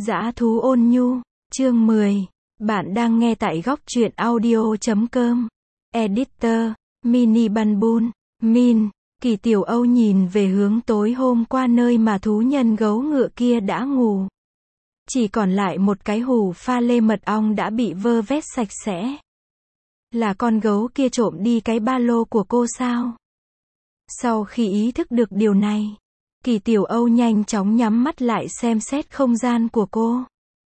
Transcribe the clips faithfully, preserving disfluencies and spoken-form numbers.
Dã thú ôn nhu, chương mười. Bạn đang nghe tại góc truyện audio chấm com. Editor, Mini Banbun, Min. Kỳ Tiểu Âu nhìn về hướng tối hôm qua nơi mà thú nhân gấu ngựa kia đã ngủ. Chỉ còn lại một cái hũ pha lê mật ong đã bị vơ vét sạch sẽ. Là con gấu kia trộm đi cái ba lô của cô sao? Sau khi ý thức được điều này, Kỳ Tiểu Âu nhanh chóng nhắm mắt lại xem xét không gian của cô.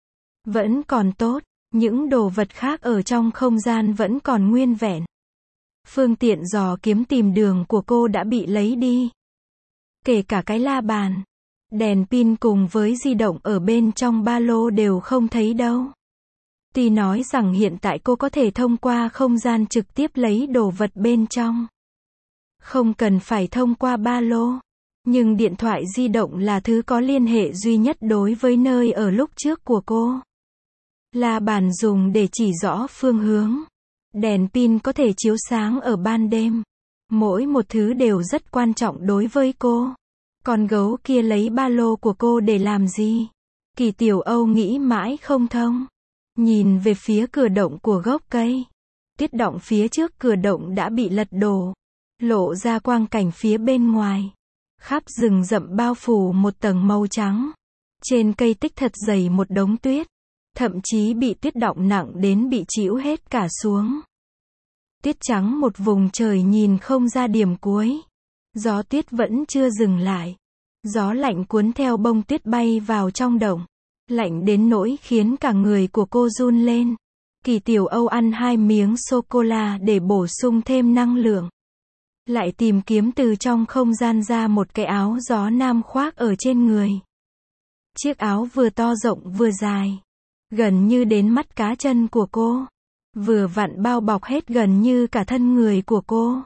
Vẫn còn tốt, những đồ vật khác ở trong không gian vẫn còn nguyên vẹn. Phương tiện dò kiếm tìm đường của cô đã bị lấy đi. Kể cả cái la bàn, đèn pin cùng với di động ở bên trong ba lô đều không thấy đâu. Tuy nói rằng hiện tại cô có thể thông qua không gian trực tiếp lấy đồ vật bên trong. Không cần phải thông qua ba lô. Nhưng điện thoại di động là thứ có liên hệ duy nhất đối với nơi ở lúc trước của cô. La bàn dùng để chỉ rõ phương hướng. Đèn pin có thể chiếu sáng ở ban đêm. Mỗi một thứ đều rất quan trọng đối với cô. Con gấu kia lấy ba lô của cô để làm gì? Kỳ Tiểu Âu nghĩ mãi không thông. Nhìn về phía cửa động của gốc cây. Tuyết động phía trước cửa động đã bị lật đổ. Lộ ra quang cảnh phía bên ngoài. Khắp rừng rậm bao phủ một tầng màu trắng. Trên cây tích thật dày một đống tuyết. Thậm chí bị tuyết đọng nặng đến bị trĩu hết cả xuống. Tuyết trắng một vùng trời nhìn không ra điểm cuối. Gió tuyết vẫn chưa dừng lại. Gió lạnh cuốn theo bông tuyết bay vào trong động. Lạnh đến nỗi khiến cả người của cô run lên. Kỳ Tiểu Âu ăn hai miếng sô-cô-la để bổ sung thêm năng lượng. Lại tìm kiếm từ trong không gian ra một cái áo gió nam khoác ở trên người. Chiếc áo vừa to rộng vừa dài. Gần như đến mắt cá chân của cô. Vừa vặn bao bọc hết gần như cả thân người của cô.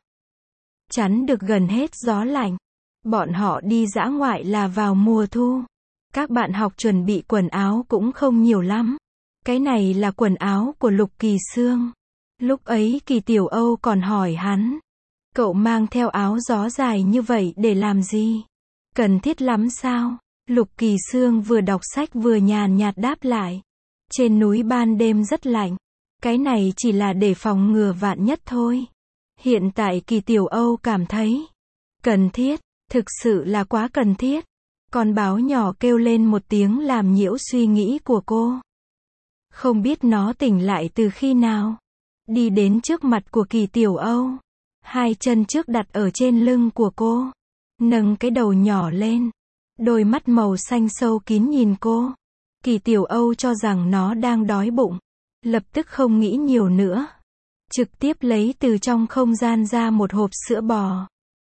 Chắn được gần hết gió lạnh. Bọn họ đi dã ngoại là vào mùa thu. Các bạn học chuẩn bị quần áo cũng không nhiều lắm. Cái này là quần áo của Lục Kỳ Sương. Lúc ấy Kỳ Tiểu Âu còn hỏi hắn. Cậu mang theo áo gió dài như vậy để làm gì? Cần thiết lắm sao? Lục Kỳ Sương vừa đọc sách vừa nhàn nhạt đáp lại. Trên núi ban đêm rất lạnh. Cái này chỉ là để phòng ngừa vạn nhất thôi. Hiện tại Kỳ Tiểu Âu cảm thấy cần thiết, thực sự là quá cần thiết. Con báo nhỏ kêu lên một tiếng làm nhiễu suy nghĩ của cô. Không biết nó tỉnh lại từ khi nào. Đi đến trước mặt của Kỳ Tiểu Âu. Hai chân trước đặt ở trên lưng của cô. Nâng cái đầu nhỏ lên. Đôi mắt màu xanh sâu kín nhìn cô. Kỳ Tiểu Âu cho rằng nó đang đói bụng. Lập tức không nghĩ nhiều nữa. Trực tiếp lấy từ trong không gian ra một hộp sữa bò.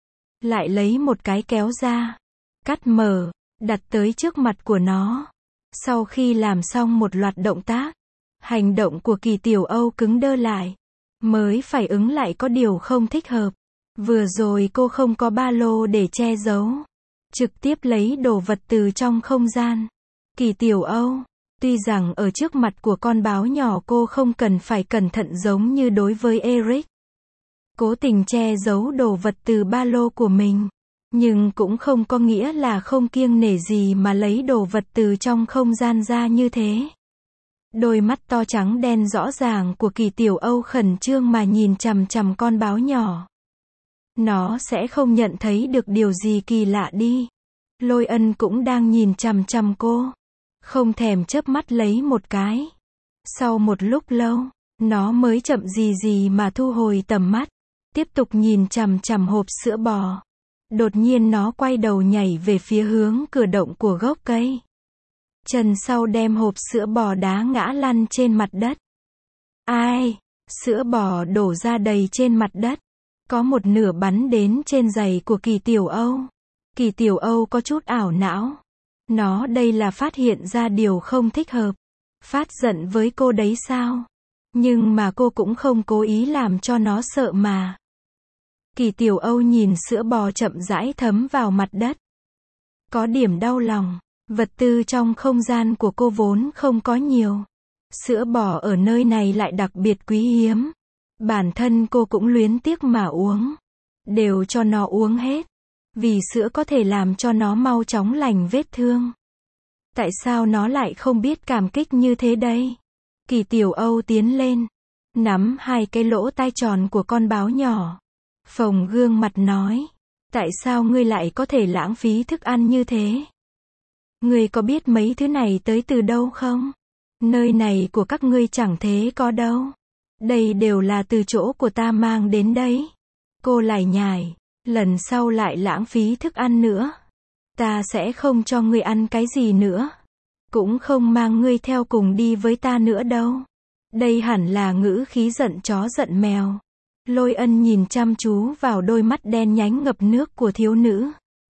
Lại lấy một cái kéo ra. Cắt mở. Đặt tới trước mặt của nó. Sau khi làm xong một loạt động tác. Hành động của Kỳ Tiểu Âu cứng đơ lại. Mới phải ứng lại có điều không thích hợp. Vừa rồi cô không có ba lô để che giấu. Trực tiếp lấy đồ vật từ trong không gian. Kỳ Tiểu Âu, tuy rằng ở trước mặt của con báo nhỏ cô không cần phải cẩn thận giống như đối với Eric. Cố tình che giấu đồ vật từ ba lô của mình. Nhưng cũng không có nghĩa là không kiêng nể gì mà lấy đồ vật từ trong không gian ra như thế. Đôi mắt to trắng đen rõ ràng của Kỳ Tiểu Âu khẩn trương mà nhìn chằm chằm con báo nhỏ. Nó sẽ không nhận thấy được điều gì kỳ lạ đi. Lôi Ân cũng đang nhìn chằm chằm cô. Không thèm chớp mắt lấy một cái. Sau một lúc lâu, nó mới chậm gì gì mà thu hồi tầm mắt. Tiếp tục nhìn chằm chằm hộp sữa bò. Đột nhiên nó quay đầu nhảy về phía hướng cửa động của gốc cây. Chân sau đem hộp sữa bò đá ngã lăn trên mặt đất. Ai? Sữa bò đổ ra đầy trên mặt đất. Có một nửa bắn đến trên giày của Kỳ Tiểu Âu. Kỳ Tiểu Âu có chút ảo não. Nó đây là phát hiện ra điều không thích hợp. Phát giận với cô đấy sao? Nhưng mà cô cũng không cố ý làm cho nó sợ mà. Kỳ Tiểu Âu nhìn sữa bò chậm rãi thấm vào mặt đất. Có điểm đau lòng. Vật tư trong không gian của cô vốn không có nhiều. Sữa bò ở nơi này lại đặc biệt quý hiếm. Bản thân cô cũng luyến tiếc mà uống. Đều cho nó uống hết. Vì sữa có thể làm cho nó mau chóng lành vết thương. Tại sao nó lại không biết cảm kích như thế đây? Kỳ Tiểu Âu tiến lên, nắm hai cái lỗ tai tròn của con báo nhỏ, phồng gương mặt nói, tại sao ngươi lại có thể lãng phí thức ăn như thế? Ngươi có biết mấy thứ này tới từ đâu không? Nơi này của các ngươi chẳng thế có đâu. Đây đều là từ chỗ của ta mang đến đấy. Cô lải nhải, lần sau lại lãng phí thức ăn nữa. Ta sẽ không cho ngươi ăn cái gì nữa. Cũng không mang ngươi theo cùng đi với ta nữa đâu. Đây hẳn là ngữ khí giận chó giận mèo. Lôi Ân nhìn chăm chú vào đôi mắt đen nhánh ngập nước của thiếu nữ.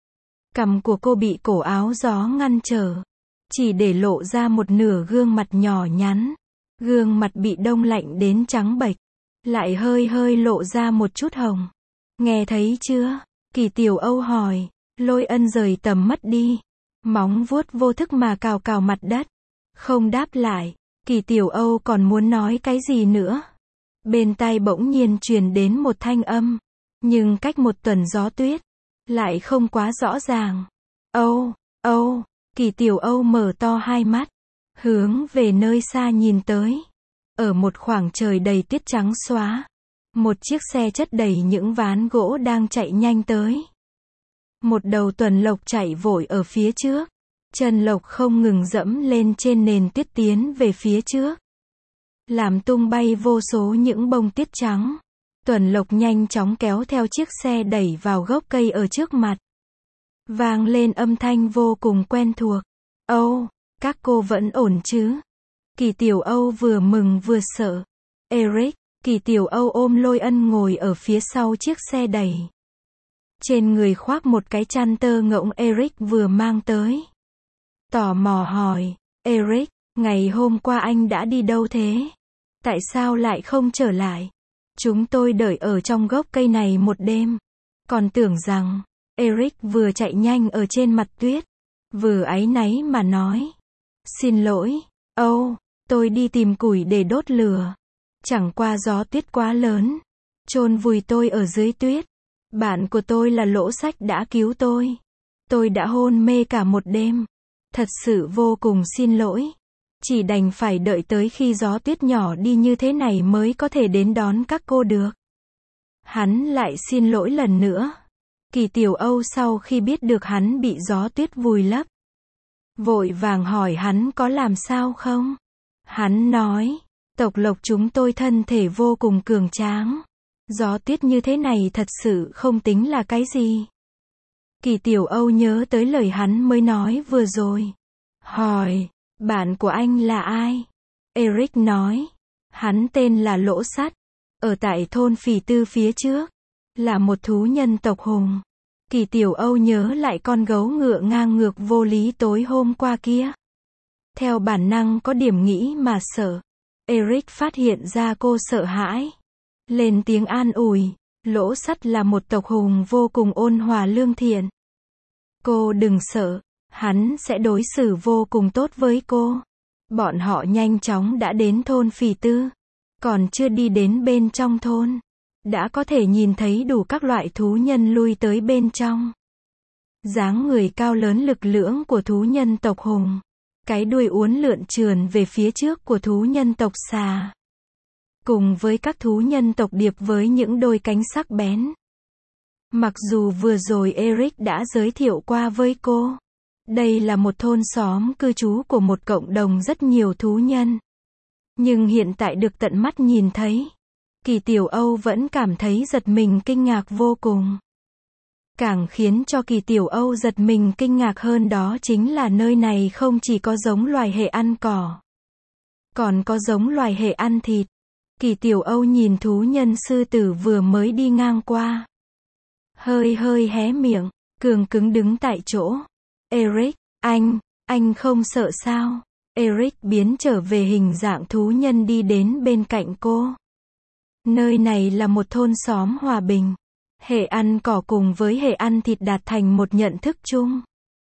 Cằm của cô bị cổ áo gió ngăn trở, chỉ để lộ ra một nửa gương mặt nhỏ nhắn. Gương mặt bị đông lạnh đến trắng bệch, lại hơi hơi lộ ra một chút hồng. Nghe thấy chưa? Kỳ Tiểu Âu hỏi. Lôi Ân rời tầm mắt đi, móng vuốt vô thức mà cào cào mặt đất, không đáp lại. Kỳ Tiểu Âu còn muốn nói cái gì nữa. Bên tai bỗng nhiên truyền đến một thanh âm, nhưng cách một tuần gió tuyết, lại không quá rõ ràng. Âu, Âu, Kỳ Tiểu Âu mở to hai mắt, hướng về nơi xa nhìn tới. Ở một khoảng trời đầy tuyết trắng xóa, một chiếc xe chất đầy những ván gỗ đang chạy nhanh tới. Một đầu tuần lộc chạy vội ở phía trước, chân lộc không ngừng dẫm lên trên nền tuyết tiến về phía trước, làm tung bay vô số những bông tuyết trắng. Tuần lộc nhanh chóng kéo theo chiếc xe đẩy vào gốc cây ở trước mặt. Vang lên âm thanh vô cùng quen thuộc. Âu, các cô vẫn ổn chứ? Kỳ Tiểu Âu vừa mừng vừa sợ. Eric, Kỳ Tiểu Âu ôm Lôi Ân ngồi ở phía sau chiếc xe đẩy. Trên người khoác một cái chăn tơ ngỗng Eric vừa mang tới. Tò mò hỏi, Eric, ngày hôm qua anh đã đi đâu thế? Tại sao lại không trở lại? Chúng tôi đợi ở trong gốc cây này một đêm. Còn tưởng rằng, Eric vừa chạy nhanh ở trên mặt tuyết, vừa áy náy mà nói. Xin lỗi, Âu, tôi đi tìm củi để đốt lửa. Chẳng qua gió tuyết quá lớn, chôn vùi tôi ở dưới tuyết. Bạn của tôi là Lỗ Sách đã cứu tôi. Tôi đã hôn mê cả một đêm. Thật sự vô cùng xin lỗi. Chỉ đành phải đợi tới khi gió tuyết nhỏ đi như thế này mới có thể đến đón các cô được. Hắn lại xin lỗi lần nữa. Kỳ Tiểu Âu sau khi biết được hắn bị gió tuyết vùi lấp, vội vàng hỏi hắn có làm sao không. Hắn nói, tộc Lộc chúng tôi thân thể vô cùng cường tráng. Gió tuyết như thế này thật sự không tính là cái gì. Kỳ Tiểu Âu nhớ tới lời hắn mới nói vừa rồi. Hỏi, bạn của anh là ai? Eric nói, hắn tên là Lỗ Sắt, ở tại thôn Phỉ Tư phía trước, là một thú nhân tộc hùng. Kỳ Tiểu Âu nhớ lại con gấu ngựa ngang ngược vô lý tối hôm qua kia. Theo bản năng có điểm nghĩ mà sợ. Eric phát hiện ra cô sợ hãi, lên tiếng an ủi, Lỗ Sắt là một tộc hùng vô cùng ôn hòa lương thiện. Cô đừng sợ, hắn sẽ đối xử vô cùng tốt với cô. Bọn họ nhanh chóng đã đến thôn Phỉ Tư, còn chưa đi đến bên trong thôn, đã có thể nhìn thấy đủ các loại thú nhân lui tới bên trong. Dáng người cao lớn lực lưỡng của thú nhân tộc hùng, cái đuôi uốn lượn trườn về phía trước của thú nhân tộc xà, cùng với các thú nhân tộc điệp với những đôi cánh sắc bén. Mặc dù vừa rồi Eric đã giới thiệu qua với cô, đây là một thôn xóm cư trú của một cộng đồng rất nhiều thú nhân. Nhưng hiện tại được tận mắt nhìn thấy, Kỳ Tiểu Âu vẫn cảm thấy giật mình kinh ngạc vô cùng. Càng khiến cho Kỳ Tiểu Âu giật mình kinh ngạc hơn đó chính là nơi này không chỉ có giống loài hệ ăn cỏ, còn có giống loài hệ ăn thịt. Kỳ Tiểu Âu nhìn thú nhân sư tử vừa mới đi ngang qua, hơi hơi hé miệng, cường cứng đứng tại chỗ. Eric, anh, anh không sợ sao? Eric biến trở về hình dạng thú nhân đi đến bên cạnh cô. Nơi này là một thôn xóm hòa bình. Hệ ăn cỏ cùng với hệ ăn thịt đạt thành một nhận thức chung.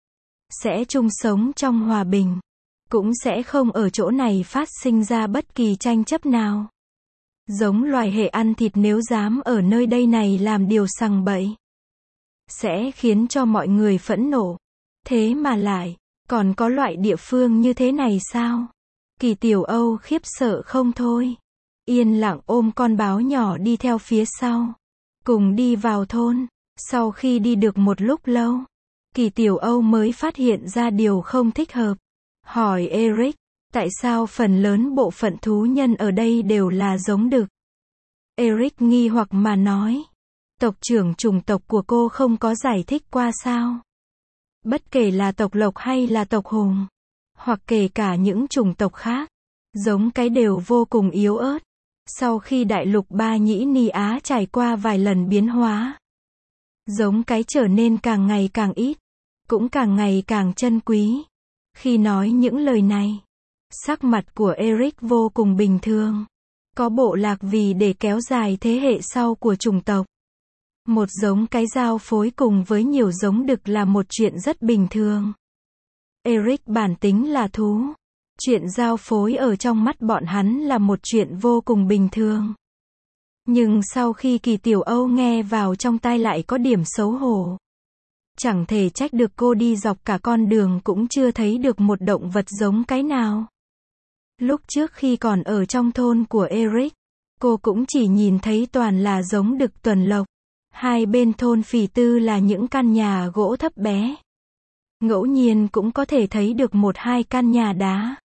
Sẽ chung sống trong hòa bình. Cũng sẽ không ở chỗ này phát sinh ra bất kỳ tranh chấp nào. Giống loài hệ ăn thịt nếu dám ở nơi đây này làm điều sằng bậy, sẽ khiến cho mọi người phẫn nộ. Thế mà lại, Còn có loại địa phương như thế này sao? Kỳ Tiểu Âu khiếp sợ không thôi. Yên lặng ôm con báo nhỏ đi theo phía sau. Cùng đi vào thôn. Sau khi đi được một lúc lâu, Kỳ Tiểu Âu mới phát hiện ra điều không thích hợp. Hỏi Eric, tại sao phần lớn bộ phận thú nhân ở đây đều là giống đực? Eric nghi hoặc mà nói. Tộc trưởng chủng tộc của cô không có giải thích qua sao? Bất kể là tộc Lộc hay là tộc Hùng, hoặc kể cả những chủng tộc khác, giống cái đều vô cùng yếu ớt. Sau khi đại lục Ba Nhĩ Ni Á trải qua vài lần biến hóa, giống cái trở nên càng ngày càng ít, cũng càng ngày càng chân quý. Khi nói những lời này, sắc mặt của Eric vô cùng bình thường. Có bộ lạc vì để kéo dài thế hệ sau của chủng tộc. Một giống cái giao phối cùng với nhiều giống đực là một chuyện rất bình thường. Eric bản tính là thú. Chuyện giao phối ở trong mắt bọn hắn là một chuyện vô cùng bình thường. Nhưng sau khi Kỳ Tiểu Âu nghe vào trong tai lại có điểm xấu hổ. Chẳng thể trách được cô đi dọc cả con đường cũng chưa thấy được một động vật giống cái nào. Lúc trước khi còn ở trong thôn của Eric, cô cũng chỉ nhìn thấy toàn là giống đực tuần lộc. Hai bên thôn Phì Tư là những căn nhà gỗ thấp bé. Ngẫu nhiên cũng có thể thấy được một hai căn nhà đá.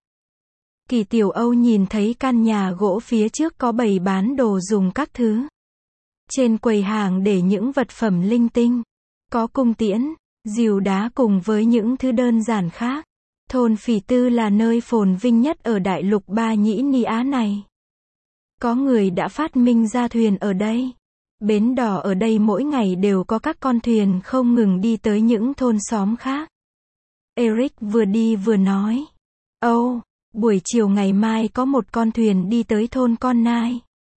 Kỳ Tiểu Âu nhìn thấy căn nhà gỗ phía trước có bày bán đồ dùng các thứ. Trên quầy hàng để những vật phẩm linh tinh. Có cung tiễn, rìu đá cùng với những thứ đơn giản khác. Thôn Phì Tư là nơi phồn vinh nhất ở đại lục Ba Nhĩ Ni Á này. Có người đã phát minh ra thuyền ở đây. Bến đò ở đây mỗi ngày đều có các con thuyền không ngừng đi tới những thôn xóm khác. Eric vừa đi vừa nói. Âu, oh, buổi chiều ngày mai có một con thuyền đi tới thôn Con Nai.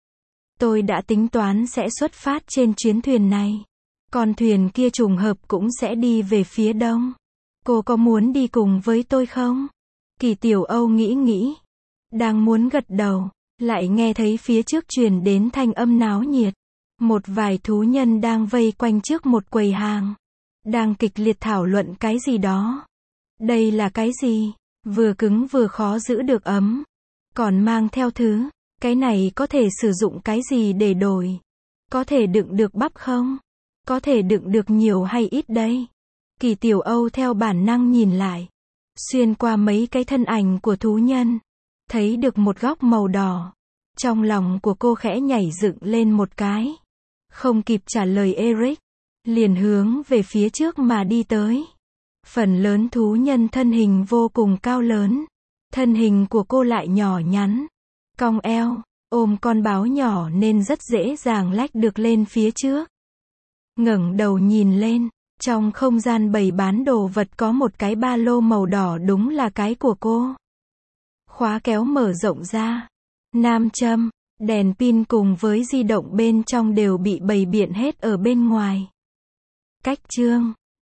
Tôi đã tính toán sẽ xuất phát trên chuyến thuyền này. Con thuyền kia trùng hợp cũng sẽ đi về phía đông. Cô có muốn đi cùng với tôi không? Kỳ Tiểu Âu nghĩ nghĩ. Đang muốn gật đầu, lại nghe thấy phía trước truyền đến thanh âm náo nhiệt. Một vài thú nhân đang vây quanh trước một quầy hàng. Đang kịch liệt thảo luận cái gì đó. Đây là cái gì? Vừa cứng vừa khó giữ được ấm. Còn mang theo thứ. Cái này có thể sử dụng cái gì để đổi? Có thể đựng được bắp không? Có thể đựng được nhiều hay ít đây? Kỳ Tiểu Âu theo bản năng nhìn lại. Xuyên qua mấy cái thân ảnh của thú nhân. Thấy được một góc màu đỏ. Trong lòng của cô khẽ nhảy dựng lên một cái. Không kịp trả lời Eric. Liền hướng về phía trước mà đi tới. Phần lớn thú nhân thân hình vô cùng cao lớn. Thân hình của cô lại nhỏ nhắn. Cong eo, ôm con báo nhỏ nên rất dễ dàng lách được lên phía trước. Ngẩng đầu nhìn lên. Trong không gian bày bán đồ vật có một cái ba lô màu đỏ đúng là cái của cô. Khóa kéo mở rộng ra. Nam châm, đèn pin cùng với di động bên trong đều bị bày biện hết ở bên ngoài. Cách chương